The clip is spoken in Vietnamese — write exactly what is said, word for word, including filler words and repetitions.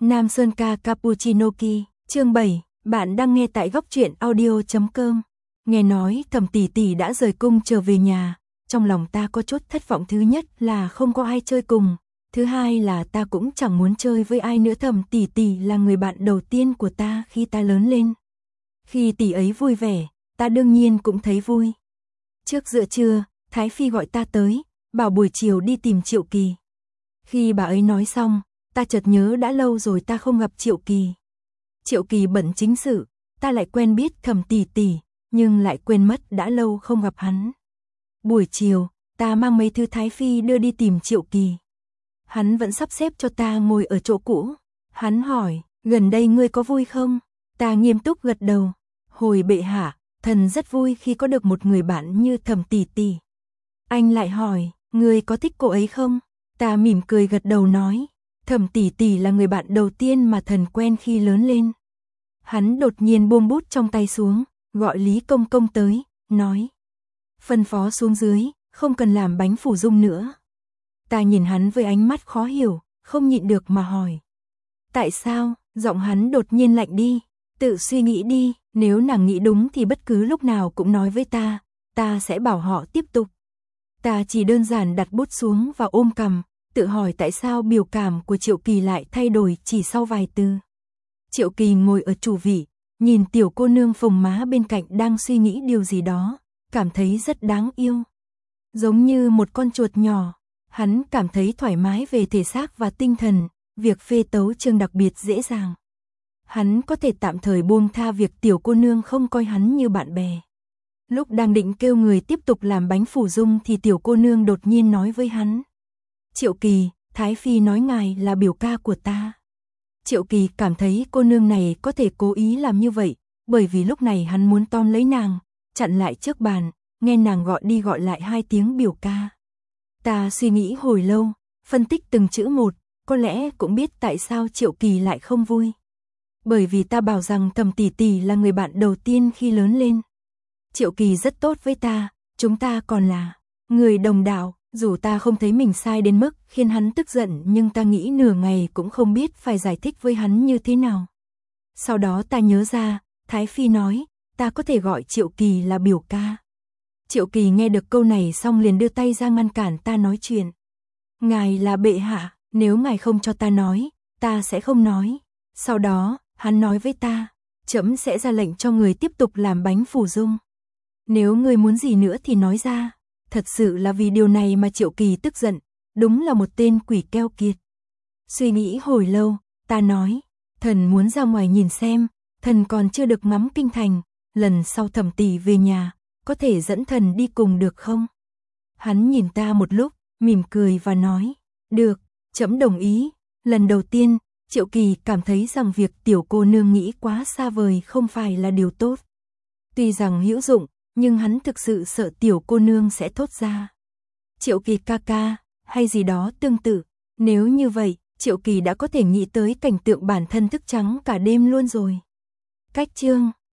Nam Sơn ca Cappuccino Ki, chương bảy, bạn đang nghe tại góc truyện audio chấm com. Nghe nói Thẩm tỷ tỷ đã rời cung trở về nhà, trong lòng ta có chút thất vọng. Thứ nhất là không có ai chơi cùng, thứ hai là ta cũng chẳng muốn chơi với ai nữa. Thẩm tỷ tỷ là người bạn đầu tiên của ta khi ta lớn lên. Khi tỷ ấy vui vẻ, ta đương nhiên cũng thấy vui. Trước giữa trưa, Thái Phi gọi ta tới, bảo buổi chiều đi tìm Triệu Kỳ. Khi bà ấy nói xong, ta chợt nhớ đã lâu rồi ta không gặp Triệu Kỳ. Triệu Kỳ bận chính sự, ta lại quen biết Thẩm tỷ tỷ, nhưng lại quên mất đã lâu không gặp hắn. Buổi chiều, ta mang mấy thứ Thái Phi đưa đi tìm Triệu Kỳ. Hắn vẫn sắp xếp cho ta ngồi ở chỗ cũ. Hắn hỏi, gần đây ngươi có vui không? Ta nghiêm túc gật đầu. Hồi bệ hạ, thần rất vui khi có được một người bạn như Thẩm tỷ tỷ. Anh lại hỏi, ngươi có thích cô ấy không? Ta mỉm cười gật đầu nói, Thẩm tỷ tỷ là người bạn đầu tiên mà thần quen khi lớn lên. Hắn đột nhiên buông bút trong tay xuống, gọi Lý Công Công tới, nói, phân phó xuống dưới, không cần làm bánh phủ dung nữa. Ta nhìn hắn với ánh mắt khó hiểu, không nhịn được mà hỏi, tại sao? Giọng hắn đột nhiên lạnh đi, tự suy nghĩ đi, nếu nàng nghĩ đúng thì bất cứ lúc nào cũng nói với ta, ta sẽ bảo họ tiếp tục. Ta chỉ đơn giản đặt bút xuống và ôm cằm, tự hỏi tại sao biểu cảm của Triệu Kỳ lại thay đổi chỉ sau vài từ. Triệu Kỳ ngồi ở chủ vị, nhìn tiểu cô nương phồng má bên cạnh đang suy nghĩ điều gì đó, cảm thấy rất đáng yêu. Giống như một con chuột nhỏ, hắn cảm thấy thoải mái về thể xác và tinh thần, việc phê tấu chương đặc biệt dễ dàng. Hắn có thể tạm thời buông tha việc tiểu cô nương không coi hắn như bạn bè. Lúc đang định kêu người tiếp tục làm bánh phủ dung thì tiểu cô nương đột nhiên nói với hắn, Triệu Kỳ, Thái Phi nói ngài là biểu ca của ta. Triệu Kỳ cảm thấy cô nương này có thể cố ý làm như vậy, bởi vì lúc này hắn muốn tóm lấy nàng, chặn lại trước bàn, nghe nàng gọi đi gọi lại hai tiếng biểu ca. Ta suy nghĩ hồi lâu, phân tích từng chữ một, có lẽ cũng biết tại sao Triệu Kỳ lại không vui. Bởi vì ta bảo rằng Thẩm tỷ tỷ là người bạn đầu tiên khi lớn lên. Triệu Kỳ rất tốt với ta, chúng ta còn là người đồng đạo. Dù ta không thấy mình sai đến mức khiến hắn tức giận, nhưng ta nghĩ nửa ngày cũng không biết phải giải thích với hắn như thế nào. Sau đó ta nhớ ra, Thái Phi nói, ta có thể gọi Triệu Kỳ là biểu ca. Triệu Kỳ nghe được câu này xong liền đưa tay ra ngăn cản ta nói chuyện. Ngài là bệ hạ, nếu ngài không cho ta nói, ta sẽ không nói. Sau đó, hắn nói với ta, trẫm sẽ ra lệnh cho người tiếp tục làm bánh phủ dung. Nếu người muốn gì nữa thì nói ra. Thật sự là vì điều này mà Triệu Kỳ tức giận, đúng là một tên quỷ keo kiệt. Suy nghĩ hồi lâu, ta nói, thần muốn ra ngoài nhìn xem, thần còn chưa được ngắm kinh thành, lần sau Thẩm tỷ về nhà, có thể dẫn thần đi cùng được không? Hắn nhìn ta một lúc, mỉm cười và nói, được, trẫm đồng ý. Lần đầu tiên, Triệu Kỳ cảm thấy rằng việc tiểu cô nương nghĩ quá xa vời không phải là điều tốt. Tuy rằng hữu dụng, nhưng hắn thực sự sợ tiểu cô nương sẽ thốt ra Triệu Kỳ ca ca, hay gì đó tương tự. Nếu như vậy, Triệu Kỳ đã có thể nghĩ tới cảnh tượng bản thân thức trắng cả đêm luôn rồi. Cách chương